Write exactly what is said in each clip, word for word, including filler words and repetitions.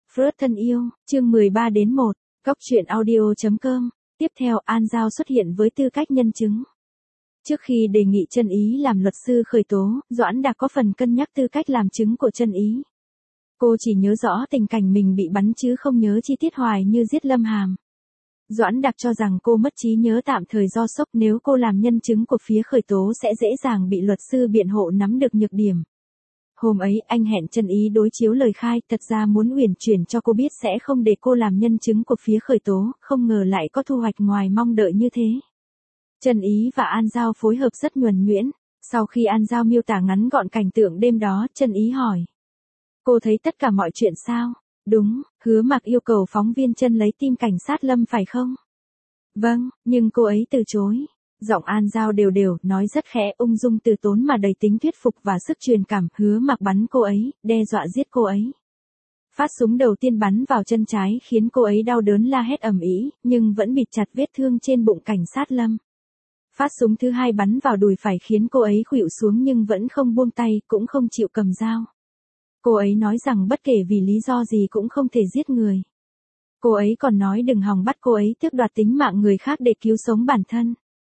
Freud thân yêu, chương mười ba đến một, góc truyện audio.com. Tiếp theo, An Giao xuất hiện với tư cách nhân chứng. Trước khi đề nghị Chân Ý làm luật sư khởi tố, Doãn Đạc có phần cân nhắc tư cách làm chứng của Chân Ý. Cô chỉ nhớ rõ tình cảnh mình bị bắn chứ không nhớ chi tiết Hoài Như giết Lâm Hàm. Doãn Đạc cho rằng cô mất trí nhớ tạm thời do sốc, nếu cô làm nhân chứng của phía khởi tố sẽ dễ dàng bị luật sư biện hộ nắm được nhược điểm. Hôm ấy anh hẹn Chân Ý đối chiếu lời khai, thật ra muốn uyển chuyển cho cô biết sẽ không để cô làm nhân chứng của phía khởi tố, không ngờ lại có thu hoạch ngoài mong đợi như thế. Chân Ý và An Giao phối hợp rất nhuần nhuyễn. Sau khi An Giao miêu tả ngắn gọn cảnh tượng đêm đó, Chân Ý hỏi: cô thấy tất cả mọi chuyện sao? Đúng, Hứa Mạc yêu cầu phóng viên Chân lấy tim cảnh sát Lâm phải không? Vâng, nhưng cô ấy từ chối. Giọng An Giao đều đều, nói rất khẽ, ung dung từ tốn mà đầy tính thuyết phục và sức truyền cảm. Hứa Mạc bắn cô ấy, đe dọa giết cô ấy. Phát súng đầu tiên bắn vào chân trái khiến cô ấy đau đớn la hét ầm ĩ, nhưng vẫn bịt chặt vết thương trên bụng cảnh sát Lâm. Phát súng thứ hai bắn vào đùi phải khiến cô ấy khuỵu xuống nhưng vẫn không buông tay, cũng không chịu cầm dao. Cô ấy nói rằng bất kể vì lý do gì cũng không thể giết người. Cô ấy còn nói đừng hòng bắt cô ấy tước đoạt tính mạng người khác để cứu sống bản thân.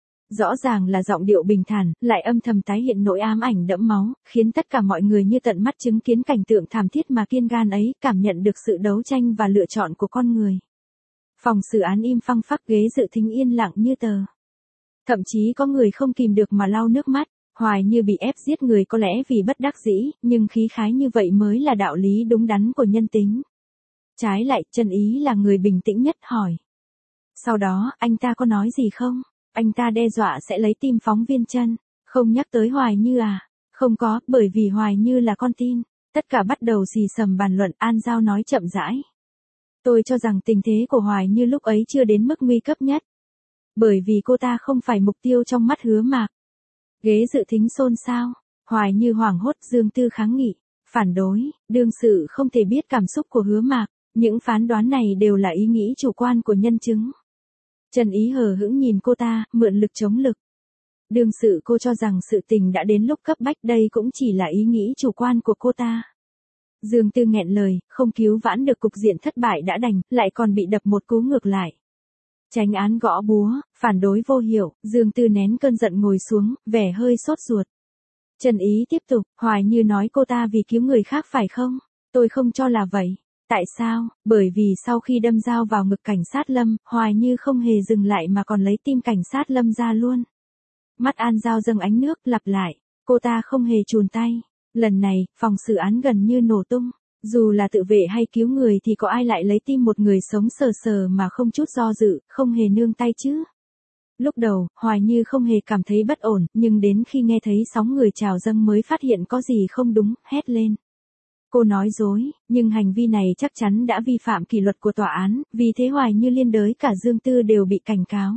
Rõ ràng là giọng điệu bình thản, lại âm thầm tái hiện nỗi ám ảnh đẫm máu, khiến tất cả mọi người như tận mắt chứng kiến cảnh tượng thảm thiết mà kiên gan ấy, cảm nhận được sự đấu tranh và lựa chọn của con người. Phòng xử án im phăng phắc, ghế dự thính yên lặng như tờ. Thậm chí có người không kìm được mà lau nước mắt. Hoài Như bị ép giết người có lẽ vì bất đắc dĩ, nhưng khí khái như vậy mới là đạo lý đúng đắn của nhân tính. Trái lại, Chân Ý là người bình tĩnh nhất, hỏi: sau đó, anh ta có nói gì không? Anh ta đe dọa sẽ lấy tim phóng viên Chân. Không nhắc tới Hoài Như à? Không có, bởi vì Hoài Như là con tin. Tất cả bắt đầu xì xầm bàn luận. An Giao nói chậm rãi: tôi cho rằng tình thế của Hoài Như lúc ấy chưa đến mức nguy cấp nhất. Bởi vì cô ta không phải mục tiêu trong mắt Hứa Mạc. Ghế dự thính xôn xao. Hoài Như hoảng hốt. Dương Tư kháng nghị, phản đối, đương sự không thể biết cảm xúc của Hứa Mạc. Những phán đoán này đều là ý nghĩ chủ quan của nhân chứng. Chân Ý hờ hững nhìn cô ta, mượn lực chống lực. Đương sự cô cho rằng sự tình đã đến lúc cấp bách, đây cũng chỉ là ý nghĩ chủ quan của cô ta. Dương Tư nghẹn lời, không cứu vãn được cục diện thất bại đã đành, lại còn bị đập một cú ngược lại. Tránh án gõ búa, phản đối vô hiệu. Dương Tư nén cơn giận ngồi xuống, vẻ hơi sốt ruột. Chân Ý tiếp tục, Hoài Như nói cô ta vì cứu người khác phải không? Tôi không cho là vậy. Tại sao? Bởi vì sau khi đâm dao vào ngực cảnh sát Lâm, Hoài Như không hề dừng lại mà còn lấy tim cảnh sát Lâm ra luôn. Mắt An Giao dâng ánh nước, lặp lại, cô ta không hề chùn tay. Lần này, phòng xử án gần như nổ tung. Dù là tự vệ hay cứu người thì có ai lại lấy tim một người sống sờ sờ mà không chút do dự, không hề nương tay chứ? Lúc đầu, Hoài Như không hề cảm thấy bất ổn, nhưng đến khi nghe thấy sóng người trào dâng mới phát hiện có gì không đúng, hét lên. Cô nói dối, nhưng hành vi này chắc chắn đã vi phạm kỷ luật của tòa án, vì thế Hoài Như liên đới cả Dương Tư đều bị cảnh cáo.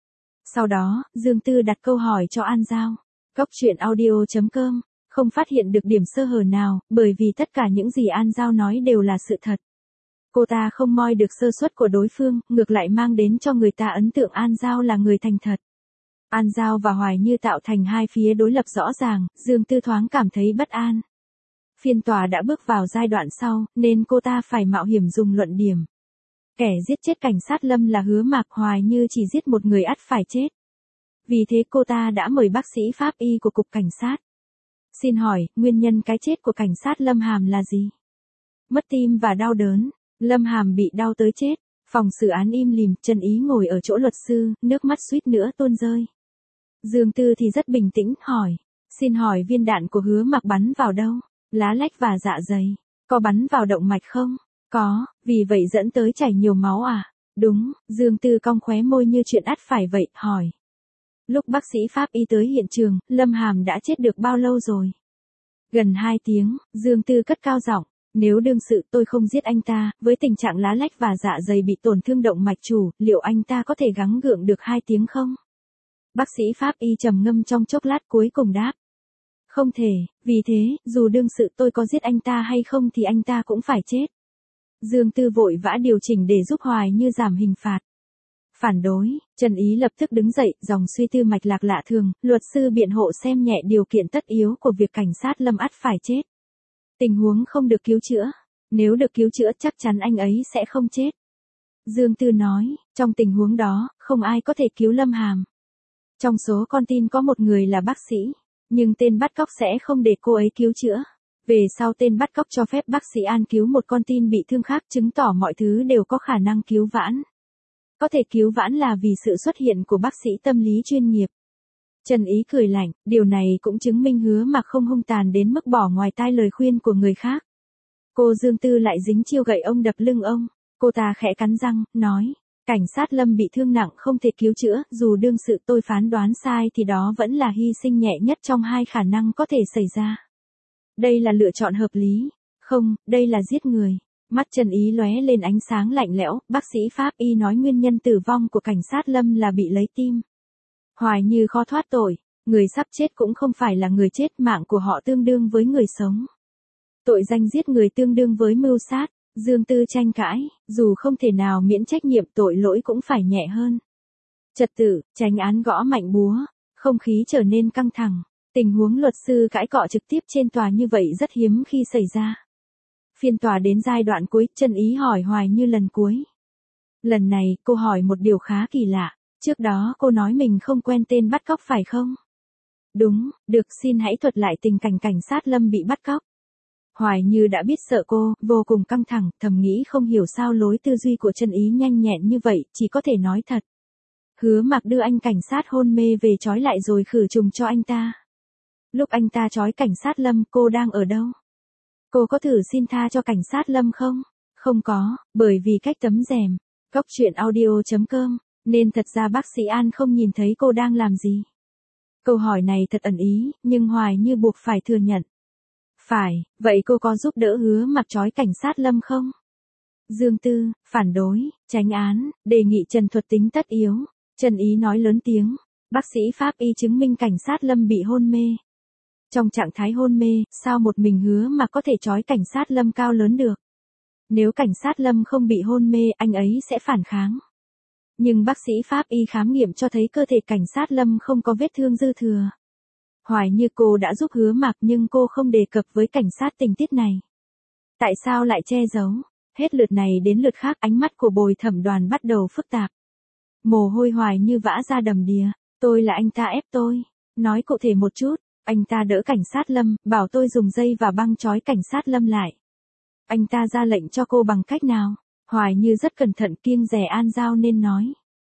Sau đó, Dương Tư đặt câu hỏi cho An Giao. Góc truyện audio.com. Không phát hiện được điểm sơ hở nào, bởi vì tất cả những gì An Giao nói đều là sự thật. Cô ta không moi được sơ suất của đối phương, ngược lại mang đến cho người ta ấn tượng An Giao là người thành thật. An Giao và Hoài Như tạo thành hai phía đối lập rõ ràng, Dương Tư thoáng cảm thấy bất an. Phiên tòa đã bước vào giai đoạn sau, nên cô ta phải mạo hiểm dùng luận điểm. Kẻ giết chết cảnh sát Lâm là Hứa Mạc, Hoài Như chỉ giết một người ắt phải chết. Vì thế cô ta đã mời bác sĩ pháp y của cục cảnh sát. Xin hỏi, nguyên nhân cái chết của cảnh sát Lâm Hàm là gì? Mất tim và đau đớn. Lâm Hàm bị đau tới chết. Phòng xử án im lìm, Chân Ý ngồi ở chỗ luật sư, nước mắt suýt nữa tuôn rơi. Dương Tư thì rất bình tĩnh, hỏi. Xin hỏi viên đạn của Hứa Mạc bắn vào đâu? Lá lách và dạ dày. Có bắn vào động mạch không? Có, vì vậy dẫn tới chảy nhiều máu à? Đúng. Dương Tư cong khóe môi như chuyện ắt phải vậy, hỏi. Lúc bác sĩ pháp y tới hiện trường, Lâm Hàm đã chết được bao lâu rồi? Gần hai tiếng. Dương Tư cất cao giọng. Nếu đương sự tôi không giết anh ta, với tình trạng lá lách và dạ dày bị tổn thương động mạch chủ, liệu anh ta có thể gắng gượng được hai tiếng không? Bác sĩ pháp y trầm ngâm trong chốc lát cuối cùng đáp. Không thể, vì thế, dù đương sự tôi có giết anh ta hay không thì anh ta cũng phải chết. Dương Tư vội vã điều chỉnh để giúp Hoài Như giảm hình phạt. Phản đối. Chân Ý lập tức đứng dậy, dòng suy tư mạch lạc lạ thường, luật sư biện hộ xem nhẹ điều kiện tất yếu của việc cảnh sát Lâm ắt phải chết. Tình huống không được cứu chữa. Nếu được cứu chữa chắc chắn anh ấy sẽ không chết. Dương Tư nói, trong tình huống đó, không ai có thể cứu Lâm Hàm. Trong số con tin có một người là bác sĩ, nhưng tên bắt cóc sẽ không để cô ấy cứu chữa. Về sau tên bắt cóc cho phép bác sĩ An cứu một con tin bị thương khác, chứng tỏ mọi thứ đều có khả năng cứu vãn. Có thể cứu vãn là vì sự xuất hiện của bác sĩ tâm lý chuyên nghiệp. Trần Ý cười lạnh, điều này cũng chứng minh Hứa Mặc không hung tàn đến mức bỏ ngoài tai lời khuyên của người khác. Cô Dương Tư lại dính chiêu gậy ông đập lưng ông. Cô ta khẽ cắn răng, nói, cảnh sát Lâm bị thương nặng không thể cứu chữa, dù đương sự tôi phán đoán sai thì đó vẫn là hy sinh nhẹ nhất trong hai khả năng có thể xảy ra. Đây là lựa chọn hợp lý. Không, đây là giết người. Mắt Trần Ý lóe lên ánh sáng lạnh lẽo, bác sĩ pháp y nói nguyên nhân tử vong của cảnh sát Lâm là bị lấy tim. Hoài Như khó thoát tội, người sắp chết cũng không phải là người chết, mạng của họ tương đương với người sống. Tội danh giết người tương đương với mưu sát. Dương Tư tranh cãi, dù không thể nào miễn trách nhiệm tội lỗi cũng phải nhẹ hơn. Trật tự, chánh án gõ mạnh búa, không khí trở nên căng thẳng. Tình huống luật sư cãi cọ trực tiếp trên tòa như vậy rất hiếm khi xảy ra. Phiên tòa đến giai đoạn cuối, Trần Ý hỏi Hoài Như lần cuối. Lần này, cô hỏi một điều khá kỳ lạ. Trước đó cô nói mình không quen tên bắt cóc phải không? Đúng, được, xin hãy thuật lại tình cảnh cảnh sát Lâm bị bắt cóc. Hoài Như đã biết sợ cô, vô cùng căng thẳng, thầm nghĩ không hiểu sao lối tư duy của Trần Ý nhanh nhẹn như vậy, chỉ có thể nói thật. Hứa Mặc đưa anh cảnh sát hôn mê về trói lại rồi khử trùng cho anh ta. Lúc anh ta trói cảnh sát Lâm, cô đang ở đâu? Cô có thử xin tha cho cảnh sát Lâm không? Không có, bởi vì cách tấm rèm. Cốc truyện audio chấm com, nên thật ra bác sĩ An không nhìn thấy cô đang làm gì. Câu hỏi này thật ẩn ý, nhưng Hoài Như buộc phải thừa nhận. Phải, vậy cô có giúp đỡ Hứa Mặc trói cảnh sát Lâm không? Dương Tư, phản đối, chánh án, đề nghị trần thuật tính tất yếu. Trần Ý nói lớn tiếng, bác sĩ pháp y chứng minh cảnh sát Lâm bị hôn mê. Trong trạng thái hôn mê, sao một mình Hứa Mặc có thể trói cảnh sát Lâm cao lớn được? Nếu cảnh sát Lâm không bị hôn mê, anh ấy sẽ phản kháng. Nhưng bác sĩ pháp y khám nghiệm cho thấy cơ thể cảnh sát Lâm không có vết thương dư thừa. Hoài Như cô đã giúp Hứa Mặc nhưng cô không đề cập với cảnh sát tình tiết này. Tại sao lại che giấu? Hết lượt này đến lượt khác, ánh mắt của bồi thẩm đoàn bắt đầu phức tạp. Mồ hôi Hoài Như vã ra đầm đìa. Tôi là anh ta ép tôi. Nói cụ thể một chút, anh ta đỡ cảnh sát Lâm, bảo tôi dùng dây và băng trói cảnh sát Lâm lại. Anh ta ra lệnh cho cô bằng cách nào? Hoài Như rất cẩn thận, kiêng dè An Giao nên nói.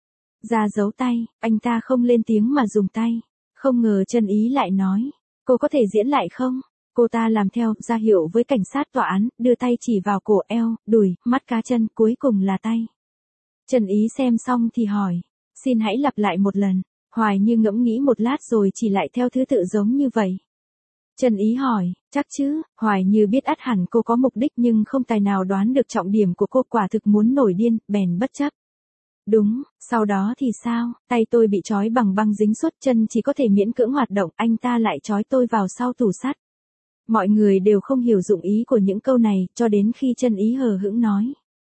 Ra giấu tay, anh ta không lên tiếng mà dùng tay. Không ngờ Trần Ý lại nói, cô có thể diễn lại không? Cô ta làm theo, ra hiệu với cảnh sát tòa án, đưa tay chỉ vào cổ, eo, đùi, mắt cá chân, cuối cùng là tay. Trần Ý xem xong thì hỏi, xin hãy lặp lại một lần. Hoài Như ngẫm nghĩ một lát rồi chỉ lại theo thứ tự giống như vậy. Trần Ý hỏi, chắc chứ? Hoài Như biết ắt hẳn cô có mục đích nhưng không tài nào đoán được trọng điểm của cô, quả thực muốn nổi điên, bèn bất chấp. Đúng, sau đó thì sao? Tay tôi bị trói bằng băng dính suốt, chân chỉ có thể miễn cưỡng hoạt động, anh ta lại trói tôi vào sau tủ sắt. Mọi người đều không hiểu dụng ý của những câu này, cho đến khi Trần Ý hờ hững nói.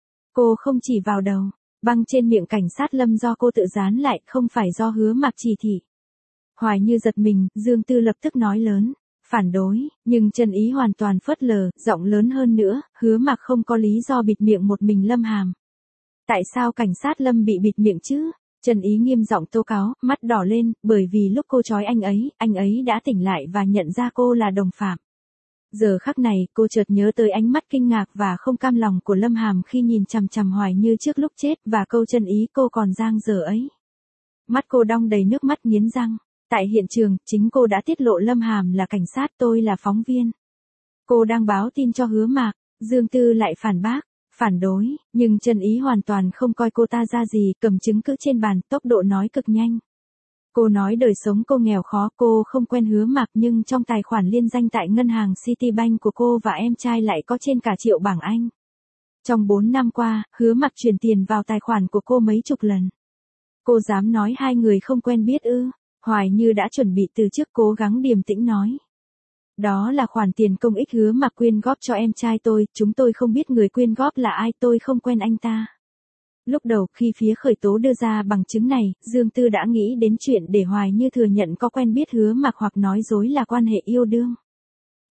Cô không chỉ vào đầu, băng trên miệng cảnh sát Lâm do cô tự dán lại, không phải do Hứa Mặc chỉ thị. Hoài Như giật mình, Dương Tư lập tức nói lớn, phản đối, nhưng Trần Ý hoàn toàn phớt lờ, giọng lớn hơn nữa, Hứa Mặc không có lý do bịt miệng một mình Lâm Hàm. Tại sao cảnh sát Lâm bị bịt miệng chứ? Trần Ý nghiêm giọng tố cáo, mắt đỏ lên, bởi vì lúc cô trói anh ấy, anh ấy đã tỉnh lại và nhận ra cô là đồng phạm. Giờ khắc này, cô chợt nhớ tới ánh mắt kinh ngạc và không cam lòng của Lâm Hàm khi nhìn chằm chằm Hoài Như trước lúc chết và câu Trần Ý cô còn dang dở ấy. Mắt cô đong đầy nước mắt nghiến răng. Tại hiện trường, chính cô đã tiết lộ Lâm Hàm là cảnh sát, tôi là phóng viên. Cô đang báo tin cho Hứa Mặc. Dương Tư lại phản bác, phản đối, nhưng Trần Ý hoàn toàn không coi cô ta ra gì, cầm chứng cứ trên bàn, tốc độ nói cực nhanh. Cô nói đời sống cô nghèo khó, cô không quen Hứa Mặc nhưng trong tài khoản liên danh tại ngân hàng Citibank của cô và em trai lại có trên cả triệu bảng Anh. Trong bốn năm qua, Hứa Mặc chuyển tiền vào tài khoản của cô mấy chục lần. Cô dám nói hai người không quen biết ư? Hoài Như đã chuẩn bị từ trước, cố gắng điềm tĩnh nói. Đó là khoản tiền công ích Hứa Mặc quyên góp cho em trai tôi, chúng tôi không biết người quyên góp là ai, tôi không quen anh ta. Lúc đầu khi phía khởi tố đưa ra bằng chứng này, Dương Tư đã nghĩ đến chuyện để Hoài Như thừa nhận có quen biết Hứa Mặc hoặc nói dối là quan hệ yêu đương.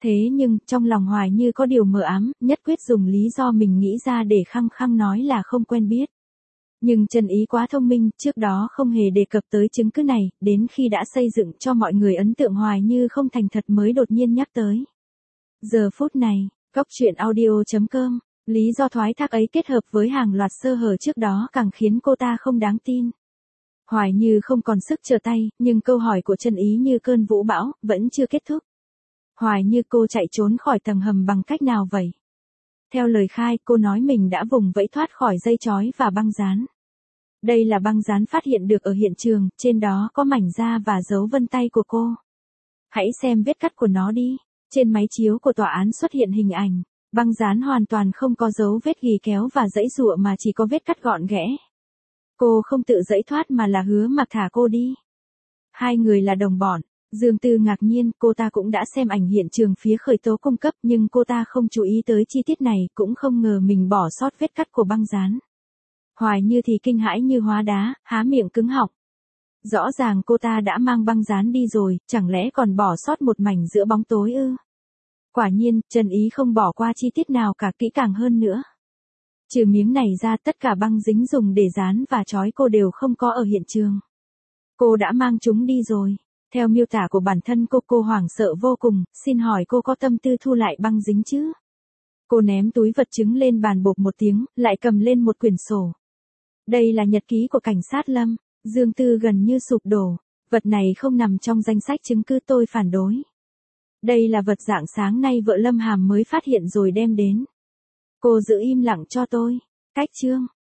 Thế nhưng, trong lòng Hoài Như có điều mờ ám, nhất quyết dùng lý do mình nghĩ ra để khăng khăng nói là không quen biết. Nhưng Trần Ý quá thông minh, trước đó không hề đề cập tới chứng cứ này, đến khi đã xây dựng cho mọi người ấn tượng Hoài Như không thành thật mới đột nhiên nhắc tới. Giờ phút này, Cóc truyện audio chấm com, lý do thoái thác ấy kết hợp với hàng loạt sơ hở trước đó càng khiến cô ta không đáng tin. Hoài Như không còn sức trở tay, nhưng câu hỏi của Trần Ý như cơn vũ bão, vẫn chưa kết thúc. Hoài Như, cô chạy trốn khỏi tầng hầm bằng cách nào vậy? Theo lời khai, cô nói mình đã vùng vẫy thoát khỏi dây chói và băng dán. Đây là băng dán phát hiện được ở hiện trường, trên đó có mảnh da và dấu vân tay của cô. Hãy xem vết cắt của nó đi. Trên máy chiếu của tòa án xuất hiện hình ảnh, băng dán hoàn toàn không có dấu vết gỉ kéo và giãy giụa mà chỉ có vết cắt gọn ghẽ. Cô không tự giãy thoát mà là hứa Mặc thả cô đi. Hai người là đồng bọn. Dương Tư ngạc nhiên, cô ta cũng đã xem ảnh hiện trường phía khởi tố cung cấp nhưng cô ta không chú ý tới chi tiết này, cũng không ngờ mình bỏ sót vết cắt của băng dán. Hoài Như thì kinh hãi như hóa đá, há miệng cứng họng. Rõ ràng cô ta đã mang băng dán đi rồi, chẳng lẽ còn bỏ sót một mảnh giữa bóng tối ư? Quả nhiên, Trần Ý không bỏ qua chi tiết nào cả, kỹ càng hơn nữa. Trừ miếng này ra, tất cả băng dính dùng để dán và trói cô đều không có ở hiện trường. Cô đã mang chúng đi rồi. Theo miêu tả của bản thân cô, cô hoảng sợ vô cùng, xin hỏi cô có tâm tư thu lại băng dính chứ? Cô ném túi vật chứng lên bàn bộp một tiếng, lại cầm lên một quyển sổ. Đây là nhật ký của cảnh sát Lâm. Dương Tư gần như sụp đổ. Vật này không nằm trong danh sách chứng cứ, tôi phản đối. Đây là vật rạng sáng nay vợ Lâm Hàm mới phát hiện rồi đem đến. Cô giữ im lặng cho tôi. Cách chương.